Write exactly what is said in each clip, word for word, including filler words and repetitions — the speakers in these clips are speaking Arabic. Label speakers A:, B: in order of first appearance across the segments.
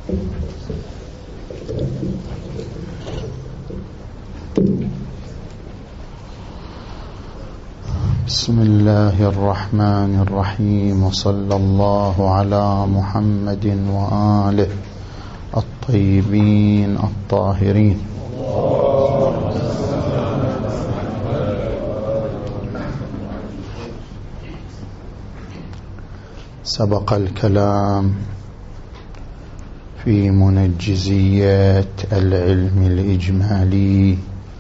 A: بسم الله الرحمن الرحيم، وصلى الله على محمد وآله الطيبين الطاهرين. سبق الكلام في منجزيات العلم الإجمالي،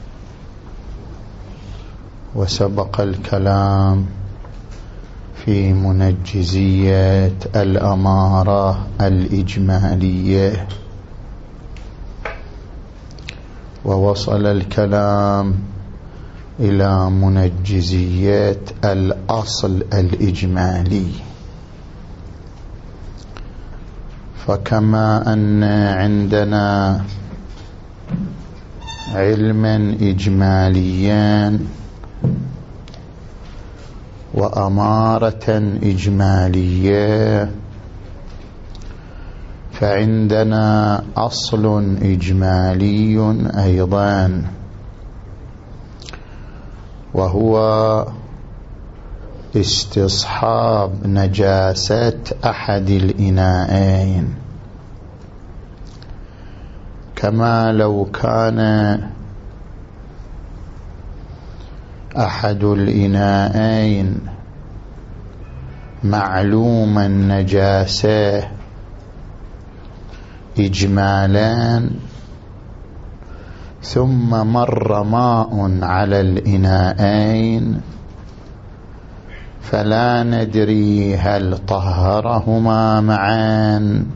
A: وسبق الكلام في منجزيات الأمارة الإجمالية، ووصل الكلام إلى منجزيات الأصل الإجمالي. فكما أن عندنا علما إجماليا وأمارة إجمالية، فعندنا أصل إجمالي أيضا، وهو استصحاب نجاسة أحد الإناءين. كما لو كان أحد الإناءين معلوم النجاسة إجمالا، ثم مر ماء على الإناءين، فلا ندري هل طهرهما معا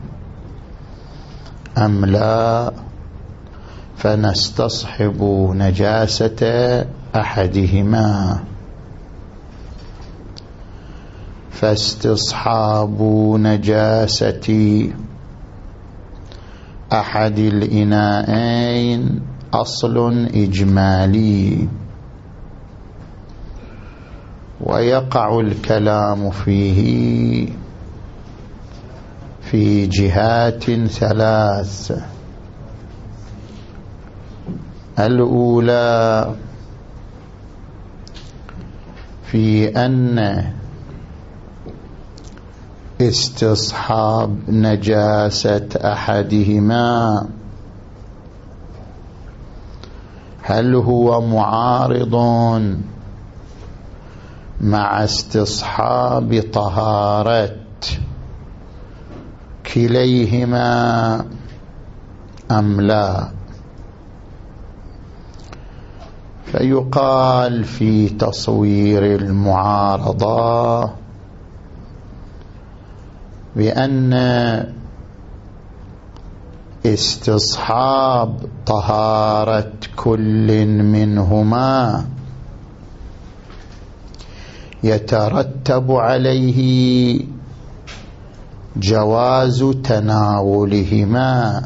A: أم لا، فنستصحب نجاسة أحدهما. فاستصحاب نجاسة أحد الإناءين أصل إجمالي، ويقع الكلام فيه في جهات ثلاث. الأولى في أن استصحاب نجاسة أحدهما هل هو معارض مع استصحاب طهارة كليهما أم لا؟ فيقال في تصوير المعارضة بأن استصحاب طهارة كل منهما يترتب عليه جواز تناولهما،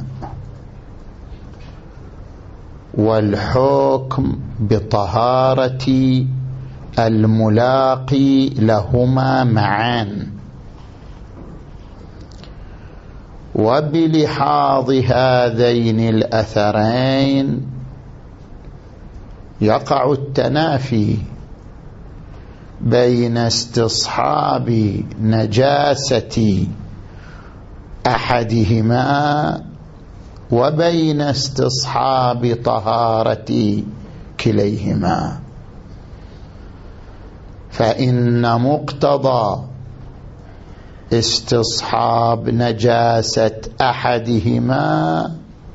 A: والحكم بطهارة الملاقي لهما معا. وبلحاظ هذين الأثرين يقع التنافي بين استصحاب نجاسة أحدهما وبين استصحاب طهارة كليهما. فإن مقتضى استصحاب نجاسة أحدهما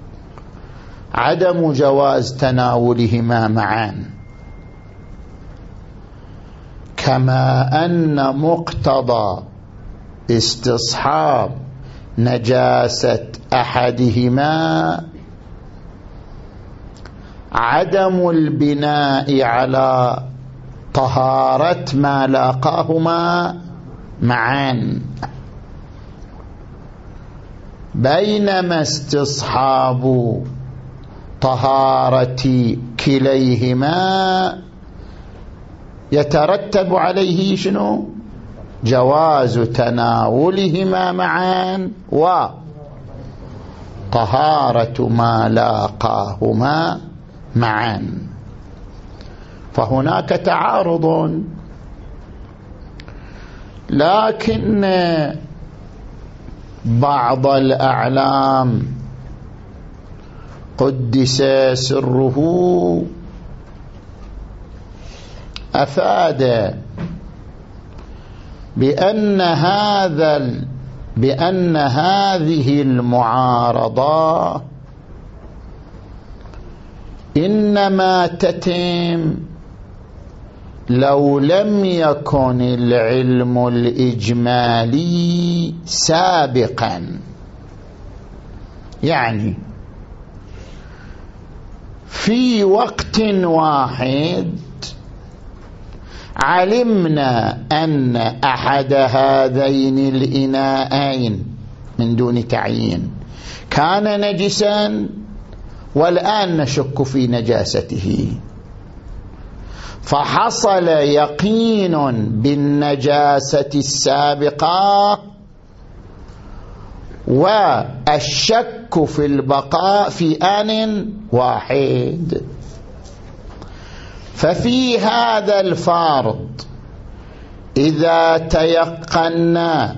A: عدم جواز تناولهما معا، كما أن مقتضى استصحاب نجاسة أحدهما عدم البناء على طهارة ما لاقاهما معا، بينما استصحاب طهارة كليهما يترتب عليه شنو؟ جواز تناولهما معا طهارة ما لاقاهما معا، فهناك تعارض. لكن بعض الأعلام قدس سره أفاد بأن هذا بأن هذه المعارضة إنما تتم لو لم يكن العلم الإجمالي سابقا. يعني في وقت واحد علمنا أن أحد هذين الإناءين من دون تعيين كان نجسا، والآن نشك في نجاسته، فحصل يقين بالنجاسة السابقة والشك في البقاء في آن واحد. ففي هذا الفرض إذا تيقنا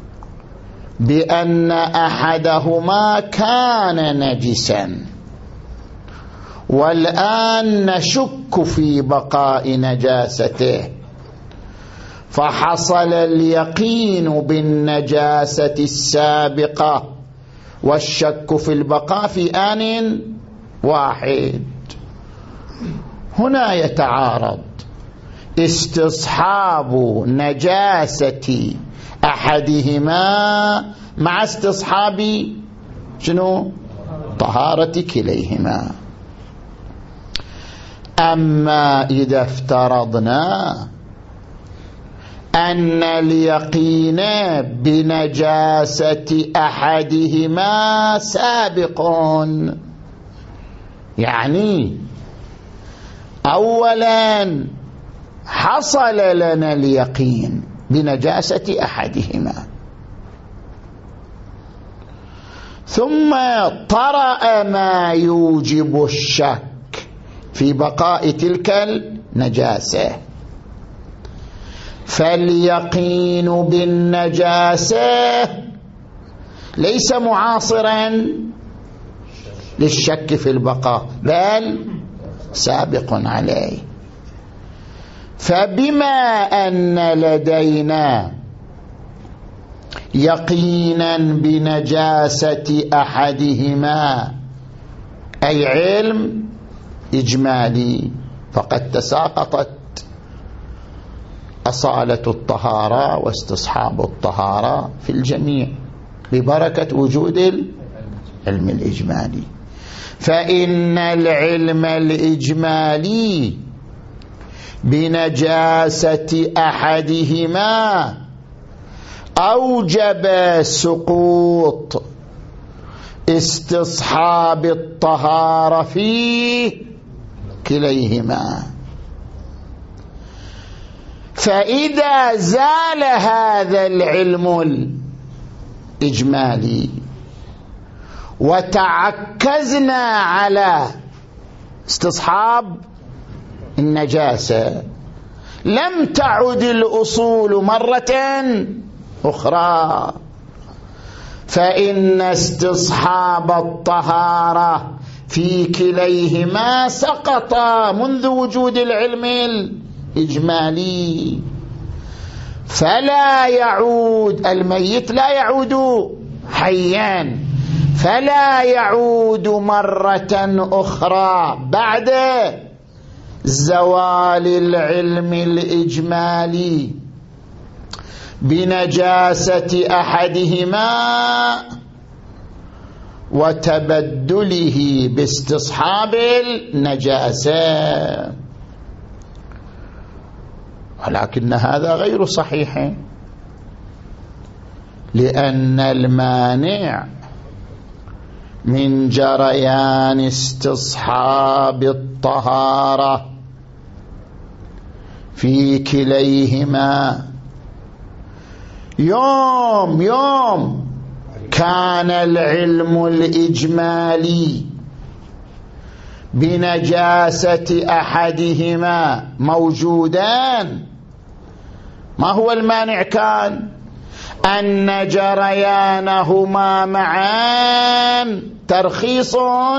A: بأن أحدهما كان نجسا والآن نشك في بقاء نجاسته، فحصل اليقين بالنجاسة السابقة والشك في البقاء في آن واحد، هنا يتعارض استصحاب نجاسة أحدهما مع استصحاب شنو؟ طهارة كليهما. أما إذا افترضنا أن اليقين بنجاسة أحدهما سابق، يعني أولا حصل لنا اليقين بنجاسة أحدهما، ثم طرأ ما يوجب الشك في بقاء تلك النجاسة، فاليقين بالنجاسة ليس معاصرا للشك في البقاء بل سابق عليه. فبما أن لدينا يقينا بنجاسة أحدهما أي علم إجمالي، فقد تساقطت أصالة الطهارة واستصحاب الطهارة في الجميع ببركة وجود العلم الإجمالي. فإن العلم الإجمالي بنجاسة أحدهما أوجب سقوط استصحاب الطهارة في كليهما. فإذا زال هذا العلم الإجمالي وتعكزنا على استصحاب النجاسة لم تعد الأصول مرة أخرى، فإن استصحاب الطهارة في كليهما سقط منذ وجود العلم الإجمالي، فلا يعود الميت لا يعود حيا، فلا يعود مرة أخرى بعد زوال العلم الإجمالي بنجاسة أحدهما وتبدله باستصحاب النجاسة. ولكن هذا غير صحيح، لأن المانع من جريان استصحاب الطهارة في كليهما يوم يوم كان العلم الإجمالي بنجاسة أحدهما موجودان، ما هو المانع؟ كان أن جريانهما معا ترخيص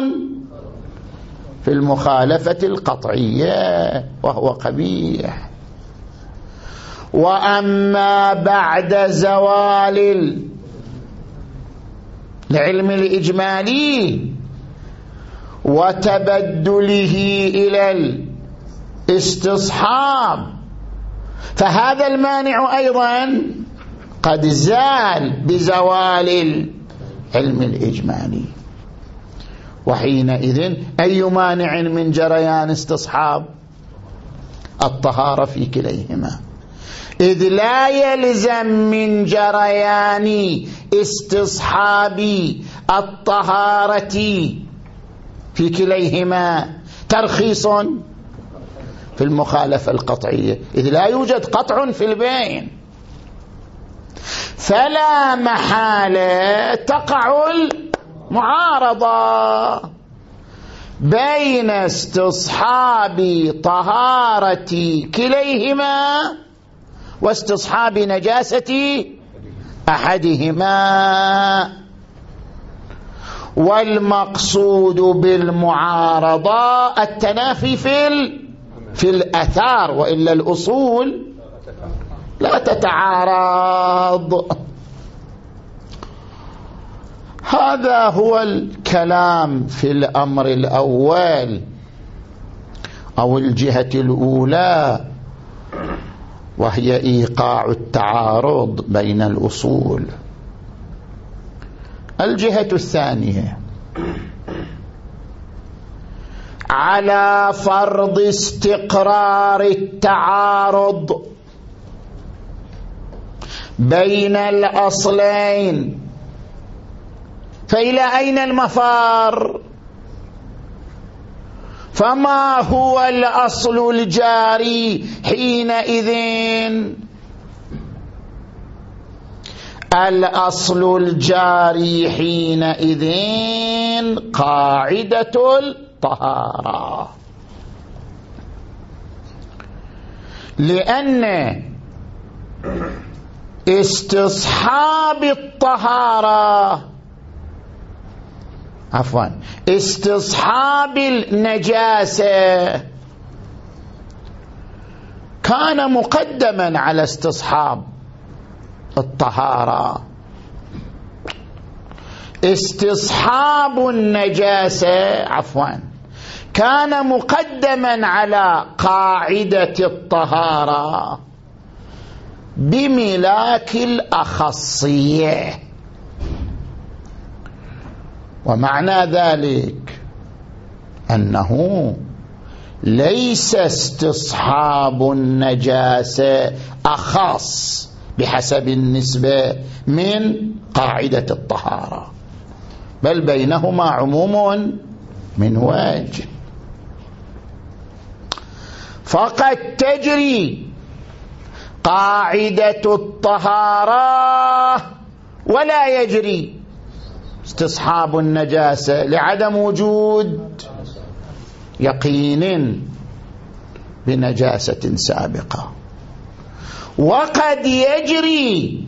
A: في المخالفة القطعية وهو قبيح. وأما بعد زوال العلم الإجمالي وتبدله إلى الاستصحاب فهذا المانع أيضا قد زال بزوال العلم الإجمالي. وحينئذ أي مانع من جريان استصحاب؟ الطهارة في كليهما، إذ لا يلزم من جريان استصحاب الطهارة في كليهما ترخيص في المخالفة القطعية، إذ لا يوجد قطع في البين، فلا محالة تقع المعارضة بين استصحاب طهارة كليهما واستصحاب نجاسة أحدهما. والمقصود بالمعارضة التنافي في في الأثار، وإلا الأصول لا تتعارض. هذا هو الكلام في الأمر الأول أو الجهة الأولى، وهي إيقاع التعارض بين الأصول. الجهة الثانية على فرض استقرار التعارض بين الأصلين، فإلى أين المفار؟ فما هو الأصل الجاري حينئذ؟ الأصل الجاري حينئذ قاعدة الطهارة، لأن استصحاب الطهارة عفوا استصحاب النجاسة كان مقدما على استصحاب الطهارة. استصحاب النجاسة عفوا كان مقدما على قاعدة الطهارة بملاك الأخصية. ومعنى ذلك أنه ليس استصحاب النجاسة أخص بحسب النسبة من قاعدة الطهارة، بل بينهما عموم من وجه. فقد تجري قاعدة الطهارة ولا يجري استصحاب النجاسة لعدم وجود يقين بنجاسة سابقة، وقد يجري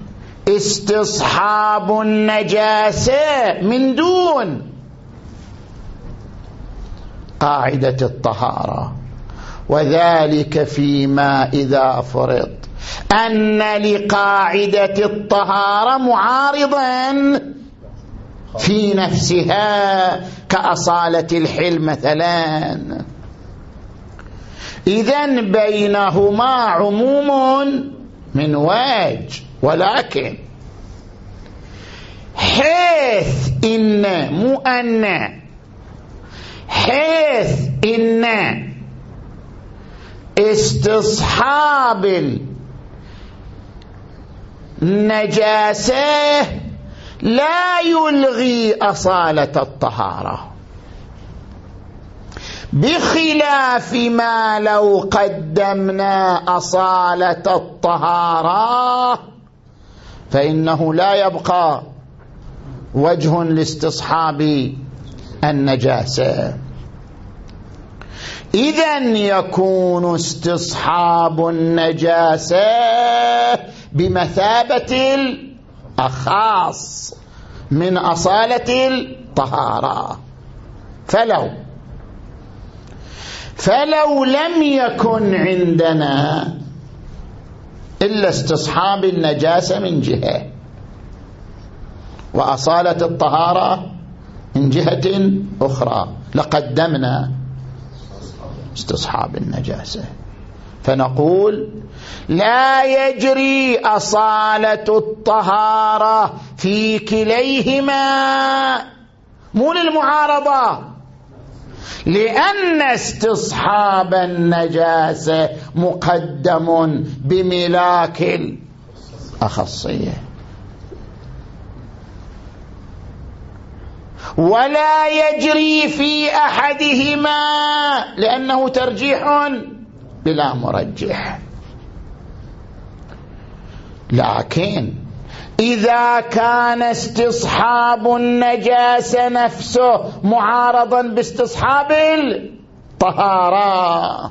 A: استصحاب النجاسة من دون قاعدة الطهارة، وذلك فيما إذا فرض أن لقاعدة الطهارة معارضا في نفسها كأصالة الحل مثلا، إذن بينهما عموم من وجه. ولكن حيث إن مو أن حيث إن استصحاب النجاسة لا يلغي أصالة الطهارة، بخلاف ما لو قدمنا أصالة الطهارة فإنه لا يبقى وجه لاستصحاب النجاسة. إذن يكون استصحاب النجاسة بمثابة الأخاص من أصالة الطهارة. فلو فلو لم يكن عندنا إلا استصحاب النجاسة من جهة وأصالة الطهارة من جهة أخرى لقدمنا استصحاب النجاسة، فنقول لا يجري أصالة الطهارة في كليهما، مو للمعارضة، لأن استصحاب النجاسة مقدم بملاك الأخصية، ولا يجري في أحدهما لأنه ترجيح بلا مرجح. لكن إذا كان استصحاب النجاسة نفسه معارضا باستصحاب الطهارة،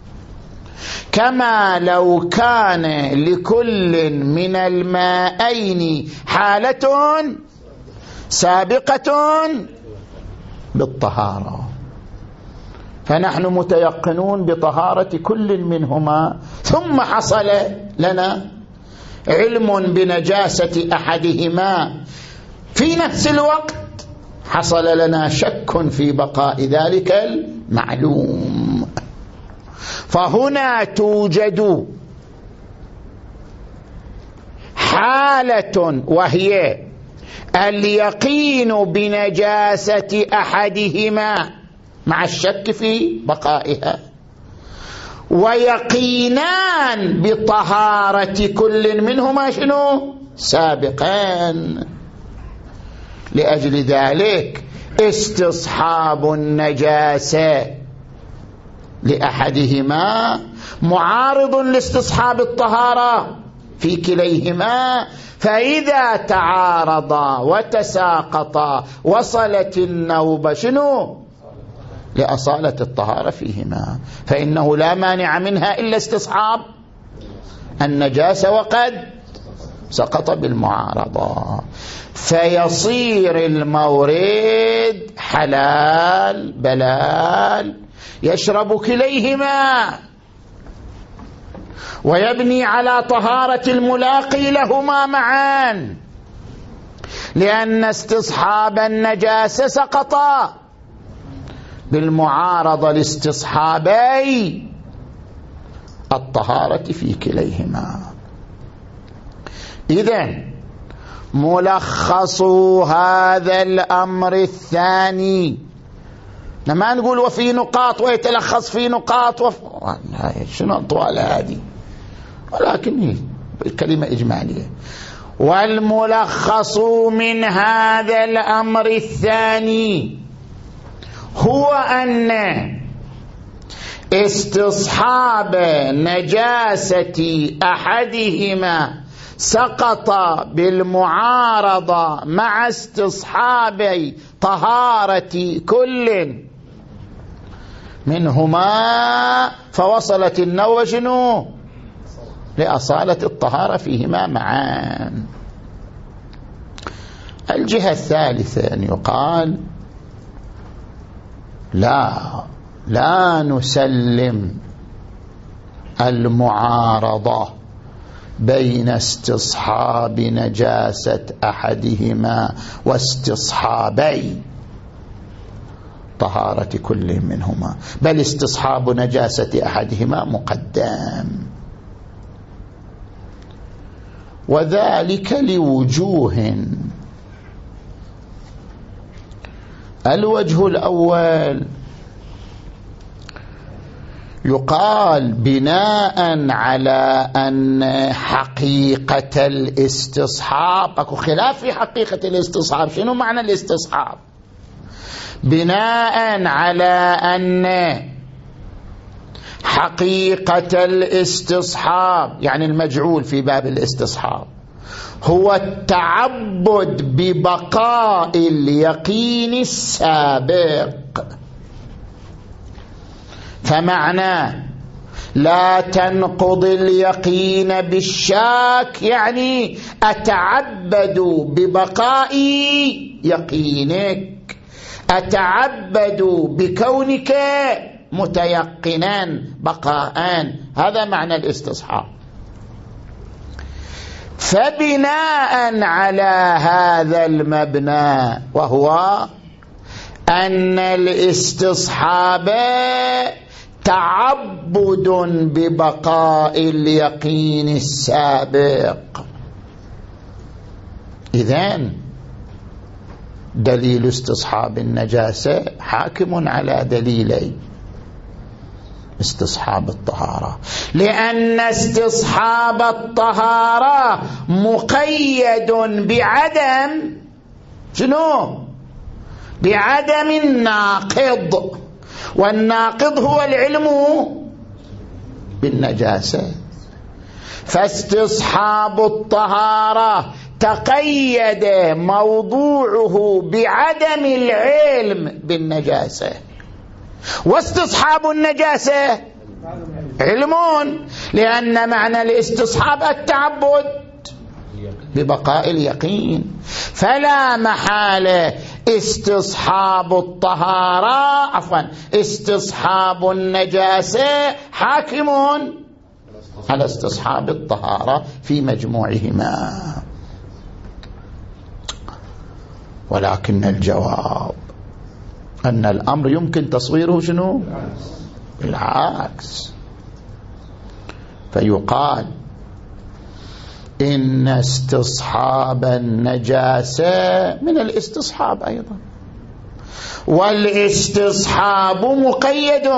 A: كما لو كان لكل من المائين حالة سابقة بالطهارة، فنحن متيقنون بطهارة كل منهما، ثم حصل لنا علم بنجاسة أحدهما في نفس الوقت حصل لنا شك في بقاء ذلك المعلوم. فهنا توجد حالة وهي اليقين بنجاسة أحدهما مع الشك في بقائها، ويقينان بطهارة كل منهما شنو سابقان. لأجل ذلك استصحاب النجاسة لأحدهما معارض لاستصحاب الطهارة في كليهما، فإذا تعارضا وتساقطا وصلت النوبة شنو لأصالة الطهارة فيهما، فإنه لا مانع منها إلا استصحاب النجاسة وقد سقط بالمعارضة، فيصير المورد حلال بلال يشرب كليهما ويبني على طهارة الملاقي لهما معا، لأن استصحاب النجاسة سقط بالمعارضة لاستصحابي الطهارة في كليهما. إذن ملخص هذا الأمر الثاني، ما نقول وفي نقاط ويتلخص في نقاط وف... شنو طوال هذه، ولكن هي الكلمة إجمالية. والملخص من هذا الأمر الثاني هو أن استصحاب نجاسة أحدهما سقط بالمعارضة مع استصحاب طهارة كل منهما، فوصلت النوبة شنو لأصالة الطهارة فيهما معا. الجهة الثالثة أن يقال لا لا نسلم المعارضة بين استصحاب نجاسة أحدهما واستصحابي طهارة كل منهما، بل استصحاب نجاسة أحدهما مقدم، وذلك لوجوه. الوجه الأول يقال بناء على أن حقيقة الاستصحاب، أكو خلاف في حقيقة الاستصحاب، شنو معنى الاستصحاب؟ بناء على أن حقيقة الاستصحاب يعني المجعول في باب الاستصحاب هو التعبد ببقاء اليقين السابق. فمعنى لا تنقض اليقين بالشاك يعني أتعبد ببقاء يقينك، أتعبد بكونك متيقنا بقاء. هذا معنى الاستصحاب. فبناء على هذا المبنى، وهو أن الاستصحاب تعبد ببقاء اليقين السابق، إذن دليل استصحاب النجاسة حاكم على دليلي استصحاب الطهارة، لأن استصحاب الطهارة مقيد بعدم شنو؟ بعدم الناقض، والناقض هو العلم بالنجاسة. فاستصحاب الطهارة تقيد موضوعه بعدم العلم بالنجاسة، واستصحاب النجاسة علم، لأن معنى الاستصحاب التعبد ببقاء اليقين. فلا محالة استصحاب الطهارة عفوا استصحاب النجاسة حاكم على استصحاب الطهارة في مجموعهما. ولكن الجواب أن الأمر يمكن تصويره شنو؟ بالعكس. فيقال إن استصحاب النجاسة من الاستصحاب أيضا، والاستصحاب مقيد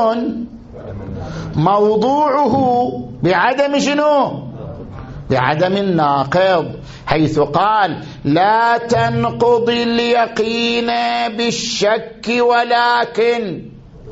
A: موضوعه بعدم شنو؟ بعدم الناقض، حيث قال لا تنقض اليقين بالشك ولكن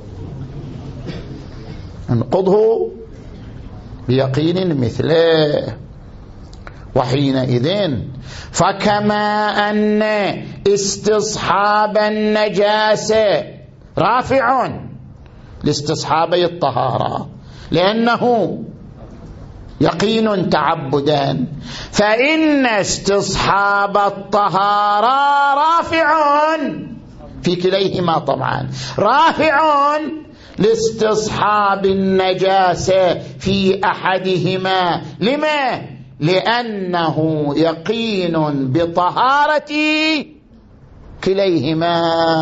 A: انقضه بيقين مثله. وحينئذ فكما أن استصحاب النجاسة رافع لاستصحابي الطهارة لأنه يقين تعبدا، فإن استصحاب الطهارة رافع في كليهما طبعا، رافع لاستصحاب النجاسة في أحدهما. لما؟ لأنه يقين بطهارة كليهما.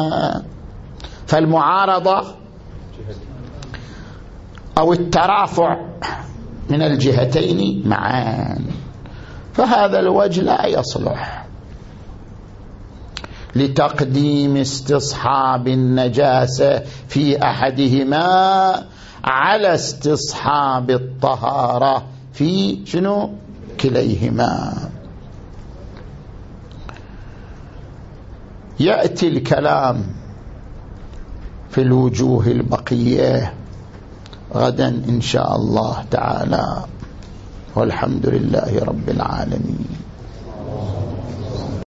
A: فالمعارضة أو الترافع من الجهتين معا، فهذا الوجه لا يصلح لتقديم استصحاب النجاسة في أحدهما على استصحاب الطهارة في شنو؟ كليهما. يأتي الكلام في الوجوه البقية غدا إن شاء الله تعالى، والحمد لله رب العالمين.